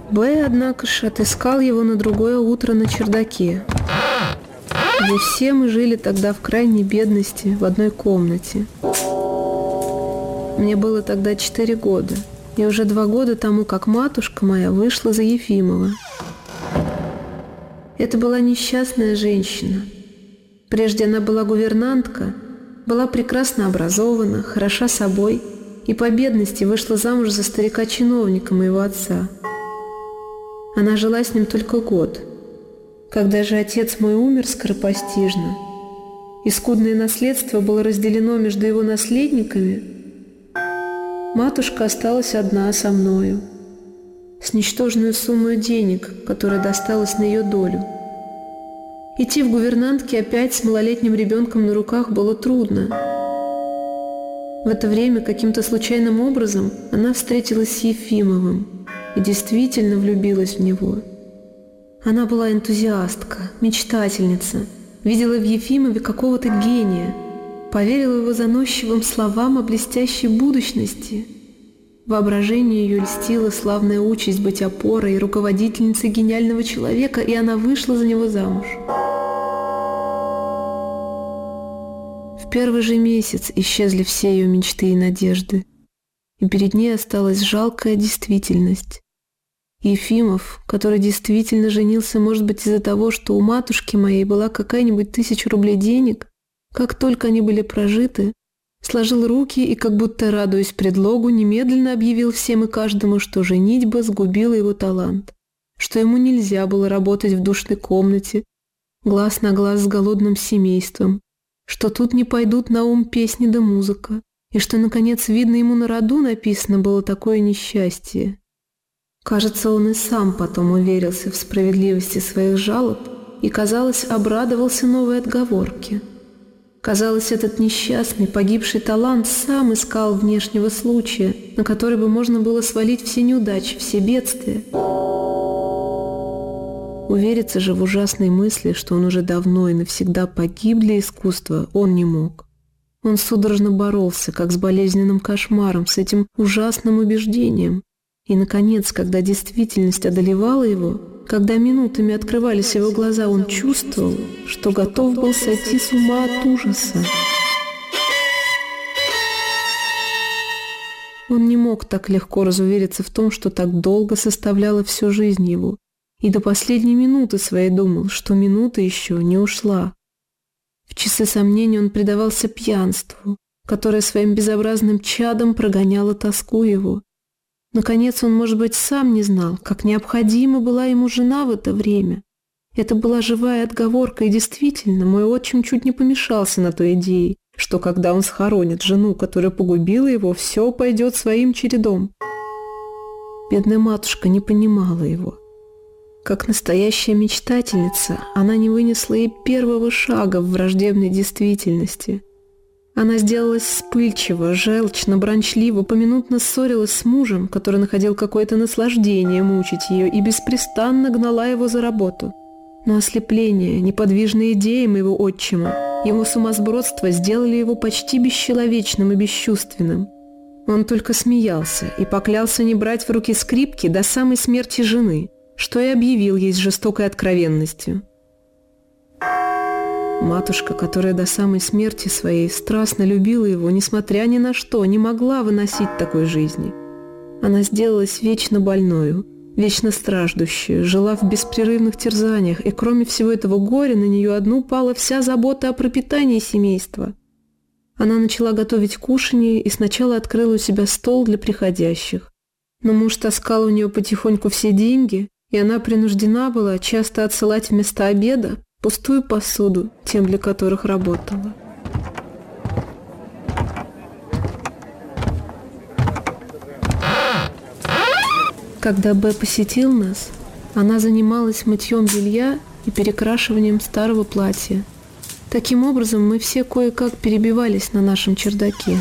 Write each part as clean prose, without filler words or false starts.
Б, однако ж, отыскал его на другое утро на чердаке, где все мы жили тогда в крайней бедности в одной комнате. Мне было тогда 4 года, и уже 2 года тому, как матушка моя вышла за Ефимова. Это была несчастная женщина. Прежде она была гувернантка, была прекрасно образована, хороша собой, и по бедности вышла замуж за старика-чиновника моего отца. Она жила с ним только год. Когда же отец мой умер скоропостижно, и скудное наследство было разделено между его наследниками, матушка осталась одна со мною, с ничтожную суммой денег, которая досталась на ее долю. Идти в гувернантки опять с малолетним ребенком на руках было трудно. В это время каким-то случайным образом она встретилась с Ефимовым и действительно влюбилась в него. Она была энтузиастка, мечтательница, видела в Ефимове какого-то гения, поверила его заносчивым словам о блестящей будущности. Воображению ее льстила славная участь быть опорой и руководительницей гениального человека, и она вышла за него замуж. В первый же месяц исчезли все ее мечты и надежды, и перед ней осталась жалкая действительность. Ефимов, который действительно женился, может быть, из-за того, что у матушки моей была какая-нибудь 1000 рублей денег, как только они были прожиты, сложил руки и, как будто радуясь предлогу, немедленно объявил всем и каждому, что женитьба сгубила его талант, что ему нельзя было работать в душной комнате, глаз на глаз с голодным семейством, что тут не пойдут на ум песни да музыка, и что, наконец, видно, ему на роду написано было такое несчастье. Кажется, он и сам потом уверился в справедливости своих жалоб и, казалось, обрадовался новой отговорке. Казалось, этот несчастный, погибший талант сам искал внешнего случая, на который бы можно было свалить все неудачи, все бедствия. Увериться же в ужасной мысли, что он уже давно и навсегда погиб для искусства, он не мог. Он судорожно боролся, как с болезненным кошмаром, с этим ужасным убеждением. И, наконец, когда действительность одолевала его, когда минутами открывались его глаза, он чувствовал, что готов был сойти с ума от ужаса. Он не мог так легко разувериться в том, что так долго составляла всю жизнь его, и до последней минуты своей думал, что минута еще не ушла. В часы сомнений он предавался пьянству, которое своим безобразным чадом прогоняло тоску его. Наконец, он, может быть, сам не знал, как необходима была ему жена в это время. Это была живая отговорка, и действительно, мой отчим чуть не помешался на той идее, что когда он схоронит жену, которая погубила его, все пойдет своим чередом. Бедная матушка не понимала его. Как настоящая мечтательница, она не вынесла и первого шага в враждебной действительности. Она сделалась вспыльчива, желчно, бранчливо, поминутно ссорилась с мужем, который находил какое-то наслаждение мучить ее, и беспрестанно гнала его за работу. Но ослепление, неподвижные идеи моего отчима, его сумасбродство сделали его почти бесчеловечным и бесчувственным. Он только смеялся и поклялся не брать в руки скрипки до самой смерти жены, что и объявил ей с жестокой откровенностью. Матушка, которая до самой смерти своей страстно любила его, несмотря ни на что, не могла выносить такой жизни. Она сделалась вечно больною, вечно страждущей, жила в беспрерывных терзаниях, и кроме всего этого горя на нее одну пала вся забота о пропитании семейства. Она начала готовить кушанье и сначала открыла у себя стол для приходящих. Но муж таскал у нее потихоньку все деньги, и она принуждена была часто отсылать вместо обеда пустую посуду тем, для которых работала. Когда Б посетил нас, она занималась мытьем белья и перекрашиванием старого платья. Таким образом, мы все кое-как перебивались на нашем чердаке.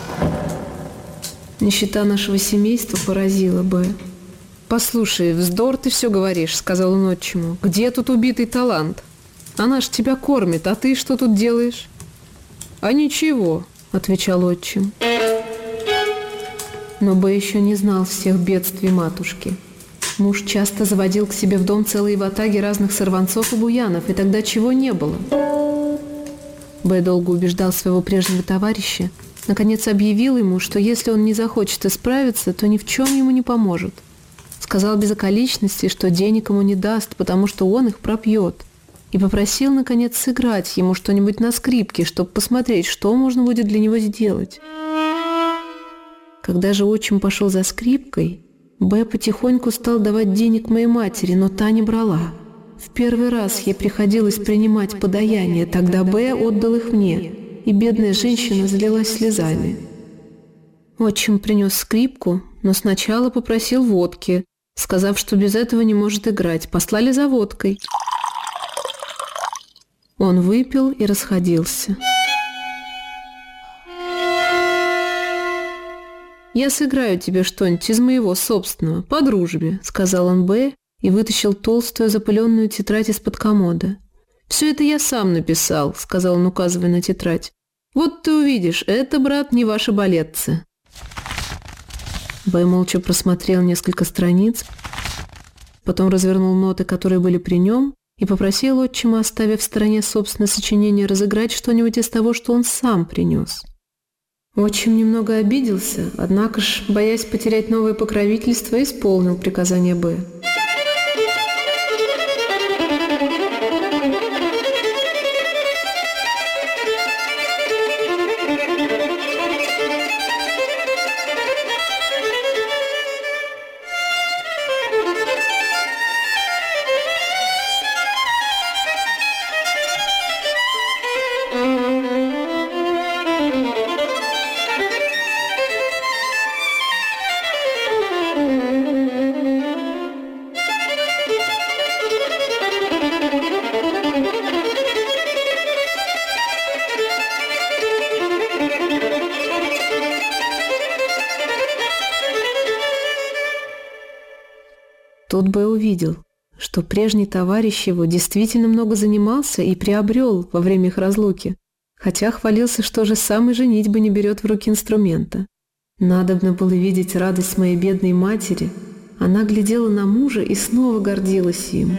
Нищета нашего семейства поразила Б. «Послушай, вздор ты все говоришь», — сказал он отчиму. «Где тут убитый талант? Она ж тебя кормит, а ты что тут делаешь?» «А ничего», — отвечал отчим. Но Б еще не знал всех бедствий матушки. Муж часто заводил к себе в дом целые ватаги разных сорванцов и буянов, и тогда чего не было. Б долго убеждал своего прежнего товарища, наконец объявил ему, что если он не захочет исправиться, то ни в чем ему не поможет. Сказал без околичности, что денег ему не даст, потому что он их пропьет, и попросил, наконец, сыграть ему что-нибудь на скрипке, чтобы посмотреть, что можно будет для него сделать. Когда же отчим пошел за скрипкой, Б потихоньку стал давать денег моей матери, но та не брала. В первый раз ей приходилось принимать подаяние, тогда Б отдал их мне, и бедная женщина залилась слезами. Отчим принес скрипку, но сначала попросил водки, сказав, что без этого не может играть. Послали за водкой. Он выпил и расходился. «Я сыграю тебе что-нибудь из моего собственного, по дружбе», — сказал он Б и вытащил толстую запыленную тетрадь из-под комода. «Все это я сам написал», — сказал он, указывая на тетрадь. «Вот ты увидишь, это, брат, не ваши балетцы». Б молча просмотрел несколько страниц, потом развернул ноты, которые были при нем, и попросил отчима, оставив в стороне собственное сочинение, разыграть что-нибудь из того, что он сам принес. Отчим немного обиделся, однако ж, боясь потерять новое покровительство, исполнил приказание Б. Тут Б увидел, что прежний товарищ его действительно много занимался и приобрел во время их разлуки, хотя хвалился, что же сам и женитьбы не берет в руки инструмента. Надобно было видеть радость моей бедной матери. Она глядела на мужа и снова гордилась им.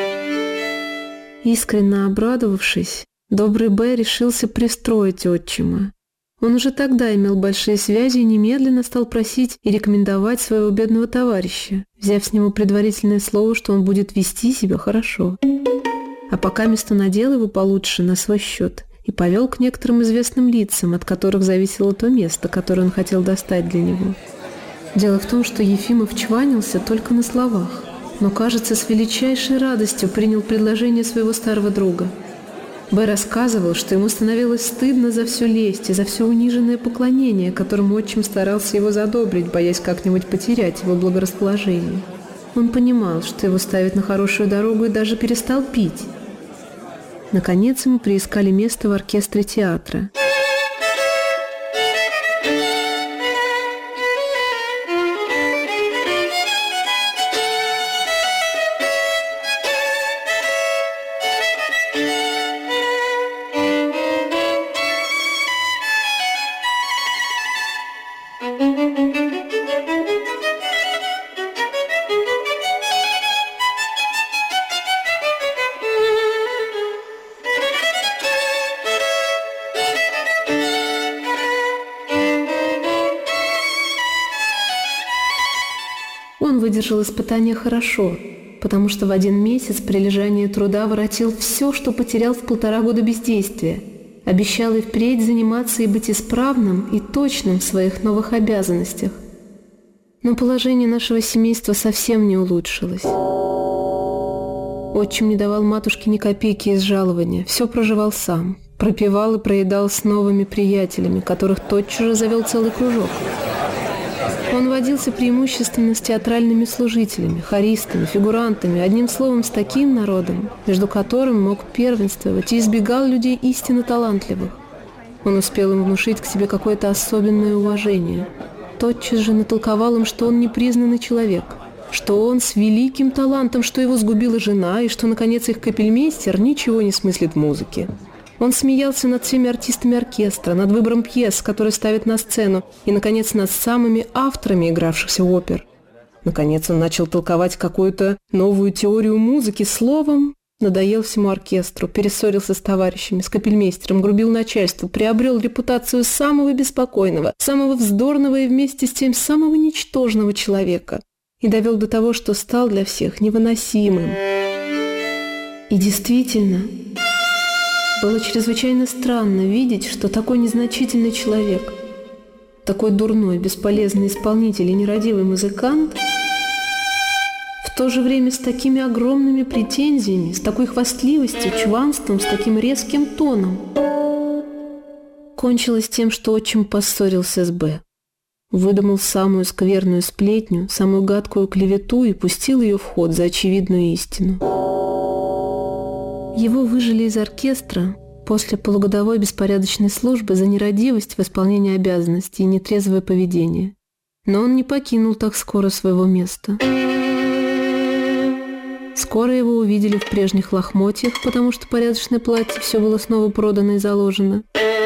Искренне обрадовавшись, добрый Б решился пристроить отчима. Он уже тогда имел большие связи и немедленно стал просить и рекомендовать своего бедного товарища, взяв с него предварительное слово, что он будет вести себя хорошо. А пока место надел его получше на свой счет и повел к некоторым известным лицам, от которых зависело то место, которое он хотел достать для него. Дело в том, что Ефимов чванился только на словах, но, кажется, с величайшей радостью принял предложение своего старого друга. Б рассказывал, что ему становилось стыдно за всю лесть и за все униженное поклонение, которым отчим старался его задобрить, боясь как-нибудь потерять его благорасположение. Он понимал, что его ставят на хорошую дорогу, и даже перестал пить. Наконец ему приискали место в оркестре театра. Он выдержал испытание хорошо, потому что в 1 месяц прилежания труда воротил все, что потерял в 1,5 года бездействия, обещал и впредь заниматься и быть исправным и точным в своих новых обязанностях. Но положение нашего семейства совсем не улучшилось. Отчим не давал матушке ни копейки из жалования, все проживал сам, пропивал и проедал с новыми приятелями, которых тотчас же завел целый кружок. Он водился преимущественно с театральными служителями, хористами, фигурантами, одним словом, с таким народом, между которым мог первенствовать, и избегал людей истинно талантливых. Он успел им внушить к себе какое-то особенное уважение. Тотчас же натолковал им, что он непризнанный человек, что он с великим талантом, что его сгубила жена, и что, наконец, их капельмейстер ничего не смыслит в музыке. Он смеялся над всеми артистами оркестра, над выбором пьес, которые ставят на сцену, и, наконец, над самыми авторами игравшихся опер. Наконец он начал толковать какую-то новую теорию музыки. Словом, надоел всему оркестру, перессорился с товарищами, с капельмейстером, грубил начальству, приобрел репутацию самого беспокойного, самого вздорного и вместе с тем самого ничтожного человека и довел до того, что стал для всех невыносимым. И действительно, было чрезвычайно странно видеть, что такой незначительный человек, такой дурной, бесполезный исполнитель и нерадивый музыкант в то же время с такими огромными претензиями, с такой хвастливостью, чванством, с таким резким тоном кончилось тем, что отчим поссорился с Б. Выдумал самую скверную сплетню, самую гадкую клевету и пустил ее в ход за очевидную истину. Его выжили из оркестра после полугодовой беспорядочной службы за нерадивость в исполнении обязанностей и нетрезвое поведение. Но он не покинул так скоро своего места. Скоро его увидели в прежних лохмотьях, потому что порядочное платье все было снова продано и заложено.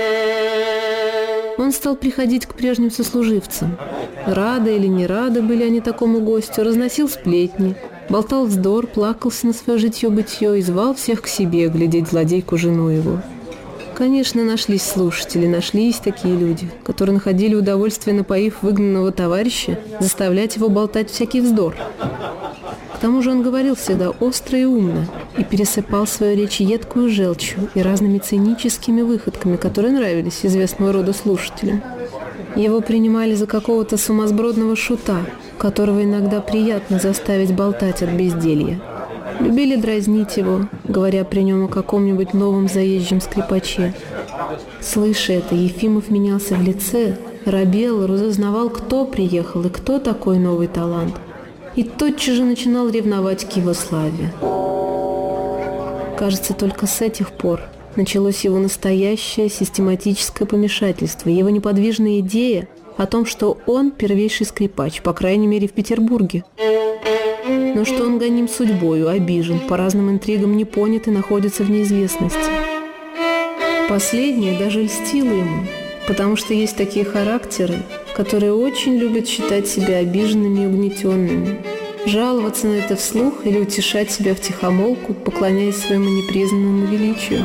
Он стал приходить к прежним сослуживцам. Рады или не рады были они такому гостю, разносил сплетни, болтал вздор, плакался на свое житье-бытье и звал всех к себе глядеть злодейку жену его. Конечно, нашлись слушатели, нашлись такие люди, которые находили удовольствие, напоив выгнанного товарища, заставлять его болтать всякий вздор. К тому же он говорил всегда остро и умно и пересыпал свою речь едкую желчью и разными циническими выходками, которые нравились известного рода слушателям. Его принимали за какого-то сумасбродного шута, которого иногда приятно заставить болтать от безделья. Любили дразнить его, говоря при нем о каком-нибудь новом заезжем скрипаче. Слыша это, Ефимов менялся в лице, робел, разузнавал, кто приехал и кто такой новый талант, и тотчас же начинал ревновать к его славе. Кажется, только с этих пор началось его настоящее систематическое помешательство, его неподвижная идея о том, что он первейший скрипач, по крайней мере в Петербурге. Но что он гоним судьбою, обижен, по разным интригам не понят и находится в неизвестности. Последнее даже льстило ему, потому что есть такие характеры, которые очень любят считать себя обиженными и угнетенными, жаловаться на это вслух или утешать себя втихомолку, поклоняясь своему непризнанному величию.